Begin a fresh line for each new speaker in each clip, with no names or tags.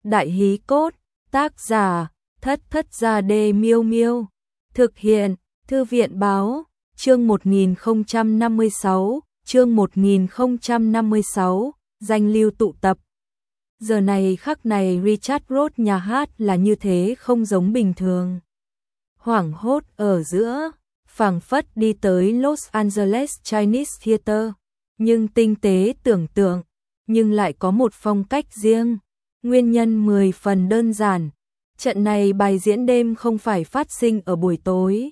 Đại hí cốt, tác giả, Thất Thất Gia Đê Miêu Miêu. Thực hiện, Thư viện Báo, chương 1056, danh lưu tụ tập. Giờ này khắc này Richard Roth nhà hát là như thế không giống bình thường. Hoảng hốt ở giữa, phảng phất đi tới Los Angeles Chinese Theater, nhưng tinh tế tưởng tượng, nhưng lại có một phong cách riêng. Nguyên nhân 10 phần đơn giản, trận này bài diễn đêm không phải phát sinh ở buổi tối,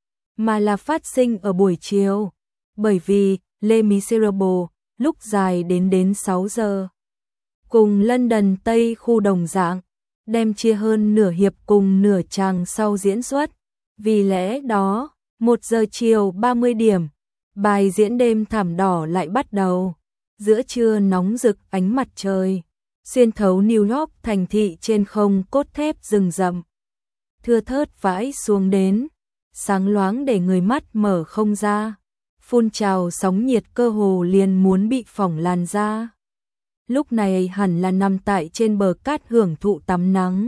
mà là phát sinh ở buổi chiều, bởi vì Les Miserables lúc dài đến 6 giờ. Cùng London Tây khu đồng dạng, đem chia hơn nửa hiệp cùng nửa tràng sau diễn xuất. Vì lẽ đó, 1 giờ chiều 30 điểm, bài diễn đêm thảm đỏ lại bắt đầu. Giữa trưa nóng rực ánh mặt trời, xuyên thấu New York thành thị trên không cốt thép rừng rậm. Thưa thớt vãi xuống đến, sáng loáng để người mắt mở không ra, phun trào sóng nhiệt cơ hồ liền muốn bị phỏng làn da. Lúc này hẳn là nằm tại trên bờ cát hưởng thụ tắm nắng,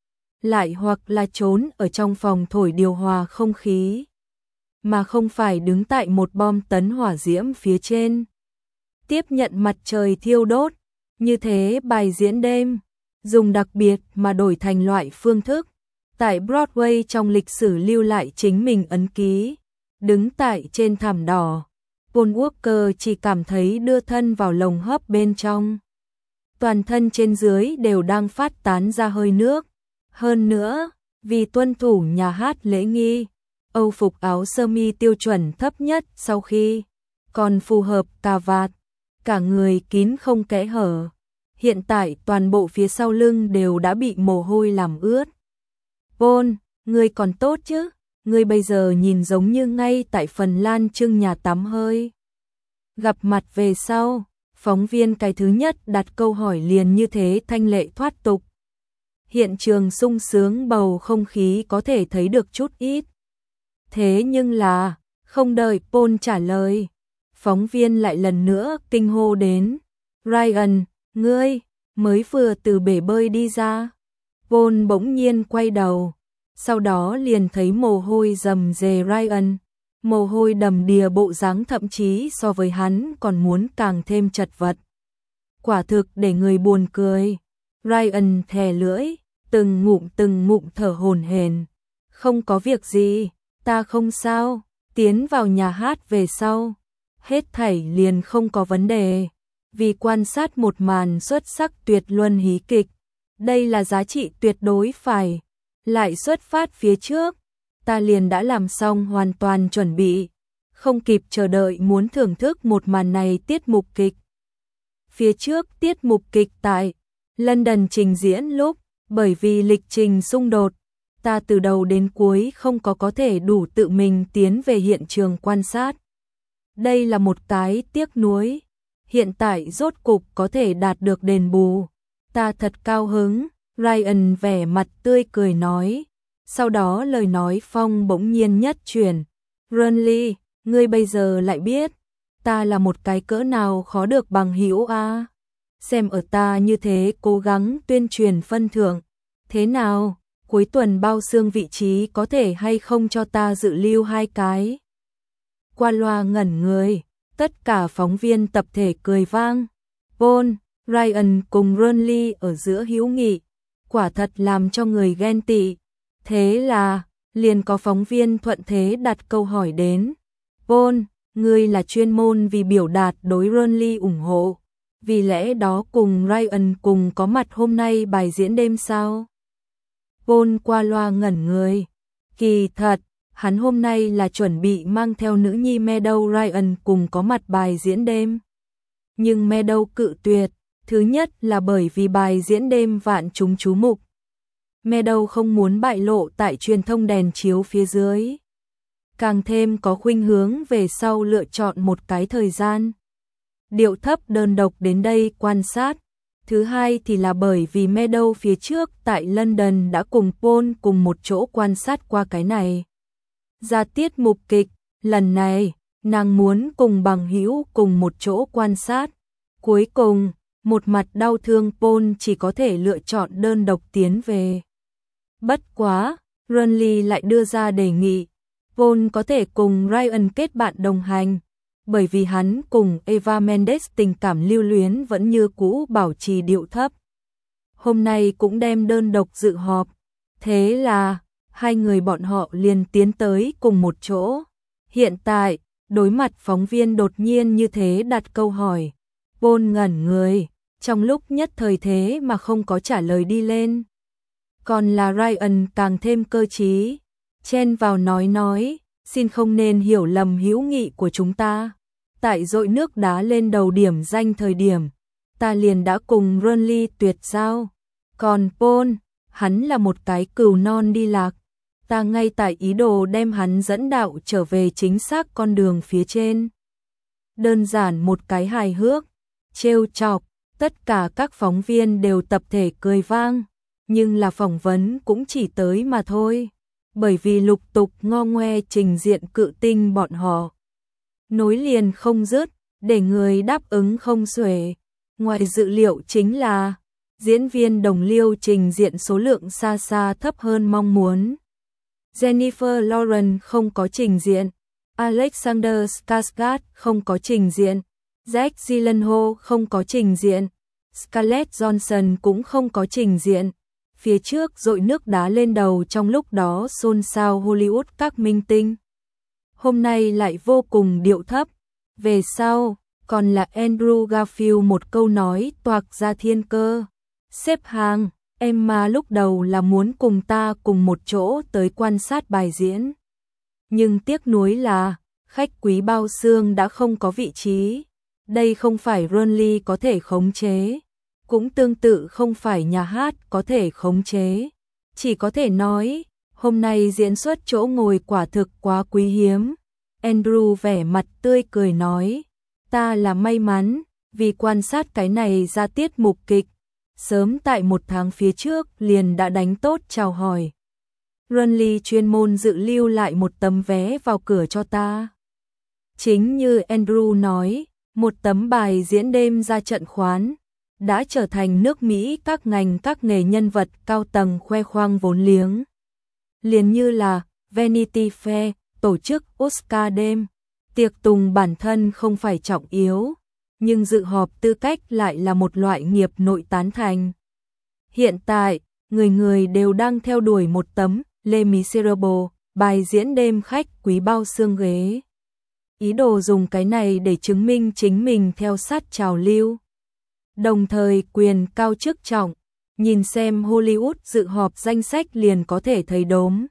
lại hoặc là trốn ở trong phòng thổi điều hòa không khí, mà không phải đứng tại một bom tấn hỏa diễm phía trên, tiếp nhận mặt trời thiêu đốt. Như thế bài diễn đêm, dùng đặc biệt mà đổi thành loại phương thức, tại Broadway trong lịch sử lưu lại chính mình ấn ký. Đứng tại trên thảm đỏ, Paul Walker chỉ cảm thấy đưa thân vào lồng hấp bên trong. Toàn thân trên dưới đều đang phát tán ra hơi nước. Hơn nữa, vì tuân thủ nhà hát lễ nghi, Âu phục áo sơ mi tiêu chuẩn thấp nhất sau khi, còn phù hợp cà vạt, cả người kín không kẽ hở. Hiện tại toàn bộ phía sau lưng đều đã bị mồ hôi làm ướt. Paul, ngươi còn tốt chứ? Ngươi bây giờ nhìn giống như ngay tại Phần Lan trưng nhà tắm hơi. Gặp mặt về sau, phóng viên cái thứ nhất đặt câu hỏi liền như thế thanh lệ thoát tục. Hiện trường sung sướng bầu không khí có thể thấy được chút ít. Thế nhưng là, không đợi Paul trả lời, phóng viên lại lần nữa kinh hô đến. Ryan, ngươi, mới vừa từ bể bơi đi ra. Paul bỗng nhiên quay đầu, sau đó liền thấy mồ hôi rầm rề Ryan, mồ hôi đầm đìa bộ dáng thậm chí so với hắn còn muốn càng thêm chật vật. Quả thực để người buồn cười. Ryan thè lưỡi, từng ngụm thở hổn hển. Không có việc gì, ta không sao. Tiến vào nhà hát về sau, hết thảy liền không có vấn đề. Vì quan sát một màn xuất sắc tuyệt luân hí kịch, đây là giá trị tuyệt đối phải. Lại xuất phát phía trước, ta liền đã làm xong hoàn toàn chuẩn bị, không kịp chờ đợi muốn thưởng thức một màn này tiết mục kịch. Phía trước tiết mục kịch tại London trình diễn lúc, bởi vì lịch trình xung đột, ta từ đầu đến cuối không có thể đủ tự mình tiến về hiện trường quan sát. Đây là một cái tiếc nuối. Hiện tại rốt cục có thể đạt được đền bù. Ta thật cao hứng, Ryan vẻ mặt tươi cười nói. Sau đó lời nói phong bỗng nhiên nhất chuyển. Ronly, ngươi bây giờ lại biết, ta là một cái cỡ nào khó được bằng hữu a. Xem ở ta như thế cố gắng tuyên truyền phân thưởng. Thế nào, cuối tuần bao xương vị trí có thể hay không cho ta dự lưu 2 cái? Qua loa ngẩn người. Tất cả phóng viên tập thể cười vang. Paul, Ryan cùng Ronly ở giữa hữu nghị, quả thật làm cho người ghen tị. Thế là, liền có phóng viên thuận thế đặt câu hỏi đến. Paul, ngươi là chuyên môn vì biểu đạt đối Ronly ủng hộ, vì lẽ đó cùng Ryan cùng có mặt hôm nay bài diễn đêm sao? Paul qua loa ngẩn người. Kỳ thật, hắn hôm nay là chuẩn bị mang theo nữ nhi Meadow Ryan cùng có mặt bài diễn đêm. Nhưng Meadow cự tuyệt, thứ nhất là bởi vì bài diễn đêm vạn chúng chú mục. Meadow không muốn bại lộ tại truyền thông đèn chiếu phía dưới. Càng thêm có khuynh hướng về sau lựa chọn một cái thời gian. Điệu thấp đơn độc đến đây quan sát. Thứ hai thì là bởi vì Meadow phía trước tại London đã cùng Paul cùng một chỗ quan sát qua cái này. Ra tiết mục kịch, lần này, nàng muốn cùng bằng hữu cùng một chỗ quan sát. Cuối cùng, Một mặt đau thương Paul chỉ có thể lựa chọn đơn độc tiến về. Bất quá, Renly lại đưa ra đề nghị, Paul có thể cùng Ryan kết bạn đồng hành, bởi vì hắn cùng Eva Mendes tình cảm lưu luyến vẫn như cũ bảo trì điệu thấp. Hôm nay cũng đem đơn độc dự họp, thế là hai người bọn họ liền tiến tới cùng một chỗ. Hiện tại, đối mặt phóng viên đột nhiên như thế đặt câu hỏi, Paul ngẩn người, trong lúc nhất thời thế mà không có trả lời đi lên. Còn là Ryan càng thêm cơ trí, chen vào nói, xin không nên hiểu lầm hữu nghị của chúng ta. Tại dội nước đá lên đầu điểm danh thời điểm, ta liền đã cùng Renly tuyệt giao. Còn Paul, hắn là một cái cừu non đi lạc. Ta ngay tại ý đồ đem hắn dẫn đạo trở về chính xác con đường phía trên. Đơn giản một cái hài hước, trêu chọc, tất cả các phóng viên đều tập thể cười vang, nhưng là phỏng vấn cũng chỉ tới mà thôi, bởi vì lục tục ngo ngoe trình diện cự tinh bọn họ. Nối liền không dứt, để người đáp ứng không xuể. Ngoài dự liệu chính là, diễn viên đồng liêu trình diện số lượng xa xa thấp hơn mong muốn. Jennifer Lawrence không có trình diện, Alexander Skarsgård không có trình diện, Jake Gyllenhaal không có trình diện, Scarlett Johansson cũng không có trình diện. Phía trước dội nước đá lên đầu trong lúc đó xôn xao Hollywood các minh tinh. Hôm nay lại vô cùng điệu thấp. Về sau, còn là Andrew Garfield một câu nói toạc ra thiên cơ. Xếp hàng, Emma lúc đầu là muốn cùng ta cùng một chỗ tới quan sát bài diễn. Nhưng tiếc nuối là, khách quý bao xương đã không có vị trí. Đây không phải Renly có thể khống chế. Cũng tương tự không phải nhà hát có thể khống chế. Chỉ có thể nói, hôm nay diễn xuất chỗ ngồi quả thực quá quý hiếm. Andrew vẻ mặt tươi cười nói, ta là may mắn, vì quan sát cái này ra tiết mục kịch. Sớm tại 1 tháng phía trước liền đã đánh tốt chào hỏi. Renly chuyên môn dự lưu lại một tấm vé vào cửa cho ta. Chính như Andrew nói, một tấm bài diễn đêm ra trận khoán đã trở thành nước Mỹ các ngành các nghề nhân vật cao tầng khoe khoang vốn liếng. Liền như là Vanity Fair tổ chức Oscar đêm, tiệc tùng bản thân không phải trọng yếu, nhưng dự họp tư cách lại là một loại nghiệp nội tán thành. Hiện tại, người người đều đang theo đuổi một tấm Les Miserables, bài diễn đêm khách quý bao xương ghế. Ý đồ dùng cái này để chứng minh chính mình theo sát trào lưu. Đồng thời quyền cao chức trọng, nhìn xem Hollywood dự họp danh sách liền có thể thấy đốm.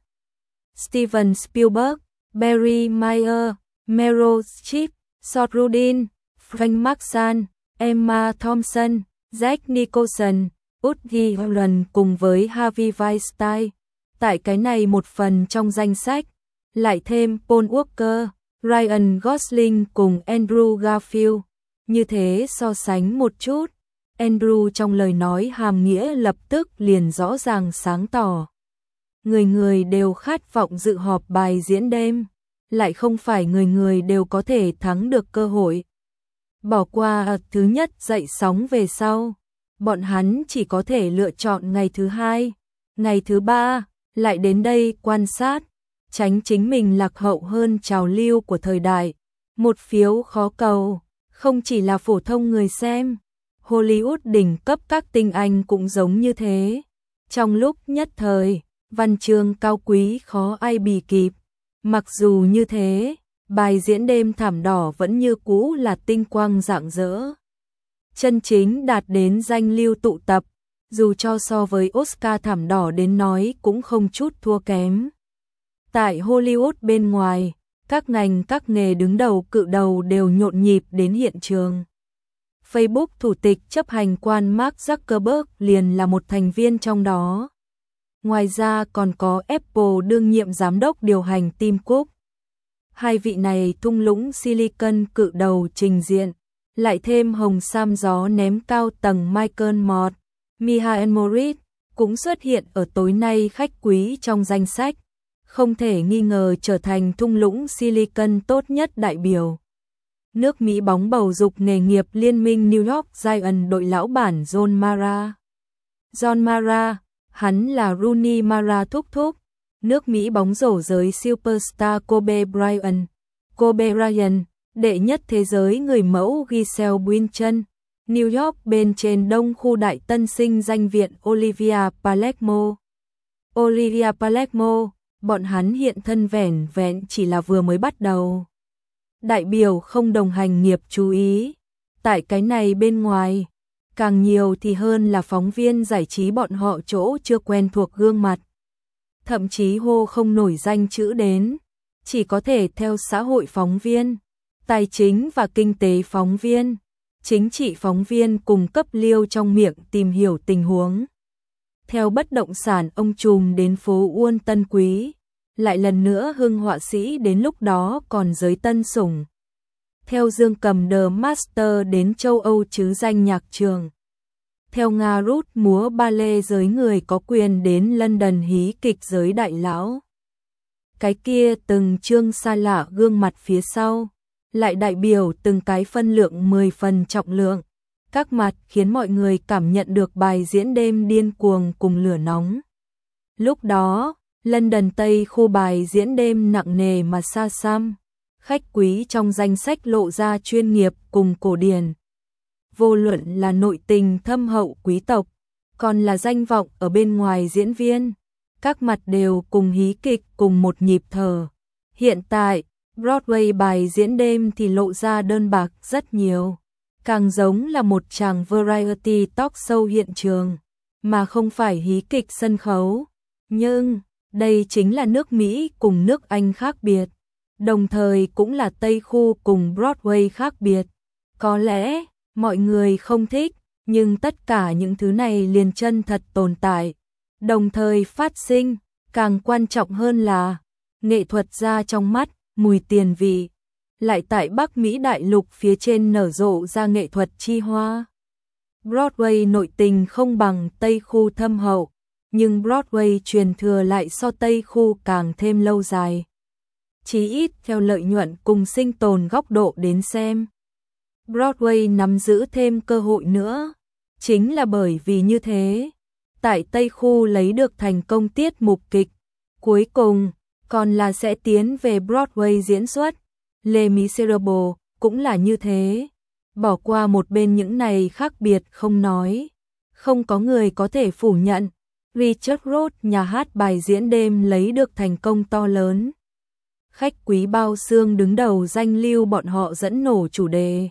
Steven Spielberg, Barry Meyer, Meryl Streep, Seth Rogen, Frank Marshall, Emma Thompson, Jack Nicholson, Woody Allen cùng với Harvey Weinstein. Tại cái này một phần trong danh sách, lại thêm Paul Walker, Ryan Gosling cùng Andrew Garfield. Như thế so sánh một chút, Andrew trong lời nói hàm nghĩa lập tức liền rõ ràng sáng tỏ. Người người đều khát vọng dự họp bài diễn đêm, lại không phải người người đều có thể thắng được cơ hội. Bỏ qua thứ nhất dậy sóng về sau, bọn hắn chỉ có thể lựa chọn ngày thứ 2, ngày thứ 3, lại đến đây quan sát, tránh chính mình lạc hậu hơn trào lưu của thời đại. Một phiếu khó cầu, không chỉ là phổ thông người xem, Hollywood đỉnh cấp các tinh anh cũng giống như thế. Trong lúc nhất thời, văn chương cao quý khó ai bì kịp. Mặc dù như thế, bài diễn đêm thảm đỏ vẫn như cũ là tinh quang rạng rỡ. Chân chính đạt đến danh lưu tụ tập, dù cho so với Oscar thảm đỏ đến nói cũng không chút thua kém. Tại Hollywood bên ngoài, các ngành các nghề đứng đầu cự đầu đều nhộn nhịp đến hiện trường. Facebook thủ tịch chấp hành quan Mark Zuckerberg liền là một thành viên trong đó. Ngoài ra còn có Apple đương nhiệm giám đốc điều hành Tim Cook. Hai vị này thung lũng Silicon cự đầu trình diện, lại thêm hồng sam gió ném cao tầng Michael Moore, Michael Moritz cũng xuất hiện ở tối nay khách quý trong danh sách, không thể nghi ngờ trở thành thung lũng Silicon tốt nhất đại biểu. Nước Mỹ bóng bầu dục nghề nghiệp liên minh New York Giants đội lão bản John Mara. John Mara, hắn là Rooney Mara thúc thúc. Nước Mỹ bóng rổ giới superstar Kobe Bryant. Kobe Bryant, đệ nhất thế giới người mẫu Giselle Bündchen. New York bên trên đông khu Đại Tân sinh danh viện Olivia Palermo. Olivia Palermo, bọn hắn hiện thân vẻn vẹn chỉ là vừa mới bắt đầu. Đại biểu không đồng hành nghiệp chú ý. Tại cái này bên ngoài, càng nhiều thì hơn là phóng viên giải trí bọn họ chỗ chưa quen thuộc gương mặt. Thậm chí hô không nổi danh chữ đến, chỉ có thể theo xã hội phóng viên, tài chính và kinh tế phóng viên, chính trị phóng viên cùng cấp liêu trong miệng tìm hiểu tình huống. Theo bất động sản ông trùm đến phố Uông Tân Quý, lại lần nữa hưng họa sĩ đến lúc đó còn giới tân sủng. Theo Dương Cầm The Master đến châu Âu chứ danh nhạc trường. Theo Nga Rút múa ballet giới người có quyền đến London hí kịch giới đại lão. Cái kia từng chương xa lạ gương mặt phía sau, lại đại biểu từng cái phân lượng 10 phần trọng lượng. Các mặt khiến mọi người cảm nhận được bài diễn đêm điên cuồng cùng lửa nóng. Lúc đó, London Tây khu bài diễn đêm nặng nề mà xa xăm. Khách quý trong danh sách lộ ra chuyên nghiệp cùng cổ điển. Vô luận là nội tình thâm hậu quý tộc, còn là danh vọng ở bên ngoài diễn viên. Các mặt đều cùng hí kịch cùng một nhịp thở. Hiện tại, Broadway bài diễn đêm thì lộ ra đơn bạc rất nhiều. Càng giống là một chàng variety talk show hiện trường, mà không phải hí kịch sân khấu. Nhưng, đây chính là nước Mỹ cùng nước Anh khác biệt. Đồng thời cũng là Tây khu cùng Broadway khác biệt. Có lẽ, mọi người không thích, nhưng tất cả những thứ này liền chân thật tồn tại. Đồng thời phát sinh, càng quan trọng hơn là, nghệ thuật ra trong mắt, mùi tiền vị. Lại tại Bắc Mỹ đại lục phía trên nở rộ ra nghệ thuật chi hoa. Broadway nội tình không bằng Tây khu thâm hậu, nhưng Broadway truyền thừa lại so Tây khu càng thêm lâu dài. Chí ít theo lợi nhuận cùng sinh tồn góc độ đến xem. Broadway nắm giữ thêm cơ hội nữa, chính là bởi vì như thế. Tại Tây khu lấy được thành công tiết mục kịch, cuối cùng còn là sẽ tiến về Broadway diễn xuất. Les Miserables cũng là như thế. Bỏ qua một bên những này khác biệt không nói. Không có người có thể phủ nhận. Richard Roth nhà hát bài diễn đêm lấy được thành công to lớn. Khách quý bao xương đứng đầu danh lưu bọn họ dẫn nổ chủ đề.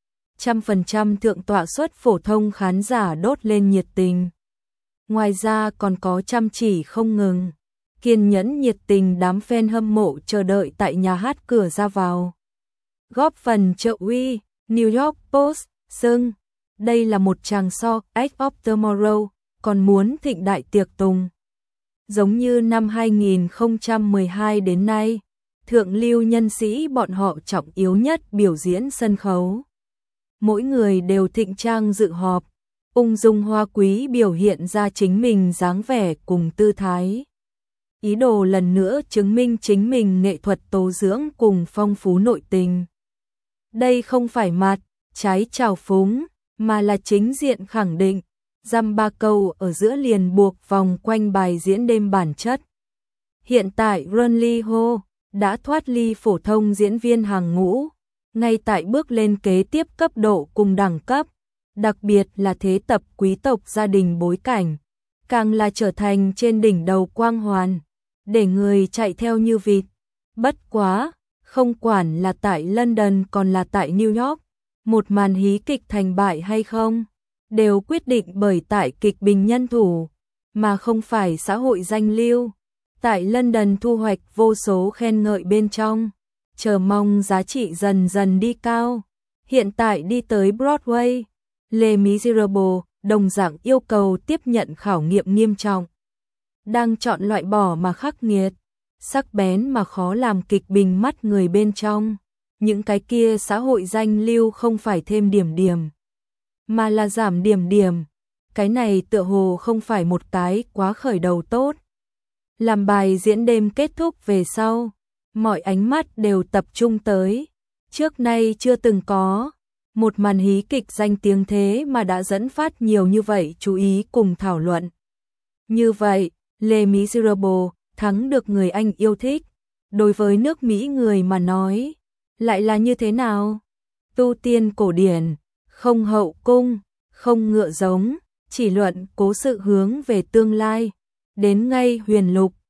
100% thượng tọa suất phổ thông khán giả đốt lên nhiệt tình. Ngoài ra còn có chăm chỉ không ngừng. Kiên nhẫn nhiệt tình đám fan hâm mộ chờ đợi tại nhà hát cửa ra vào. Góp phần trợ uy, New York Post, xưng, đây là một tràng so, Act of Tomorrow, còn muốn thịnh đại tiệc tùng. Giống như năm 2012 đến nay, thượng lưu nhân sĩ bọn họ trọng yếu nhất biểu diễn sân khấu. Mỗi người đều thịnh trang dự họp, ung dung hoa quý biểu hiện ra chính mình dáng vẻ cùng tư thái. Ý đồ lần nữa chứng minh chính mình nghệ thuật tố dưỡng cùng phong phú nội tình. Đây không phải mặt, trái trào phúng, mà là chính diện khẳng định, dăm ba câu ở giữa liền buộc vòng quanh bài diễn đêm bản chất. Hiện tại Ron Lee Ho đã thoát ly phổ thông diễn viên hàng ngũ, ngay tại bước lên kế tiếp cấp độ cùng đẳng cấp, đặc biệt là thế tập quý tộc gia đình bối cảnh, càng là trở thành trên đỉnh đầu quang hoàn, để người chạy theo như vịt. Bất quá, không quản là tại London còn là tại New York, một màn hí kịch thành bại hay không, đều quyết định bởi tại kịch bình nhân thủ, mà không phải xã hội danh lưu. Tại London thu hoạch vô số khen ngợi bên trong, chờ mong giá trị dần dần đi cao. Hiện tại đi tới Broadway, Les Miserables đồng dạng yêu cầu tiếp nhận khảo nghiệm nghiêm trọng. Đang chọn loại bỏ mà khắc nghiệt, sắc bén mà khó làm kịch bình mắt người bên trong. Những cái kia xã hội danh lưu không phải thêm điểm điểm, mà là giảm điểm điểm. Cái này tựa hồ không phải một cái quá khởi đầu tốt. Làm bài diễn đêm kết thúc về sau, mọi ánh mắt đều tập trung tới Trước nay chưa từng có một màn hí kịch danh tiếng thế mà đã dẫn phát nhiều như vậy chú ý cùng thảo luận. Như vậy, Les Miserables thắng được người Anh yêu thích. Đối với nước Mỹ người mà nói, lại là như thế nào? Tu tiên cổ điển, không hậu cung, không ngựa giống, chỉ luận cố sự hướng về tương lai. Đến ngay huyền lục,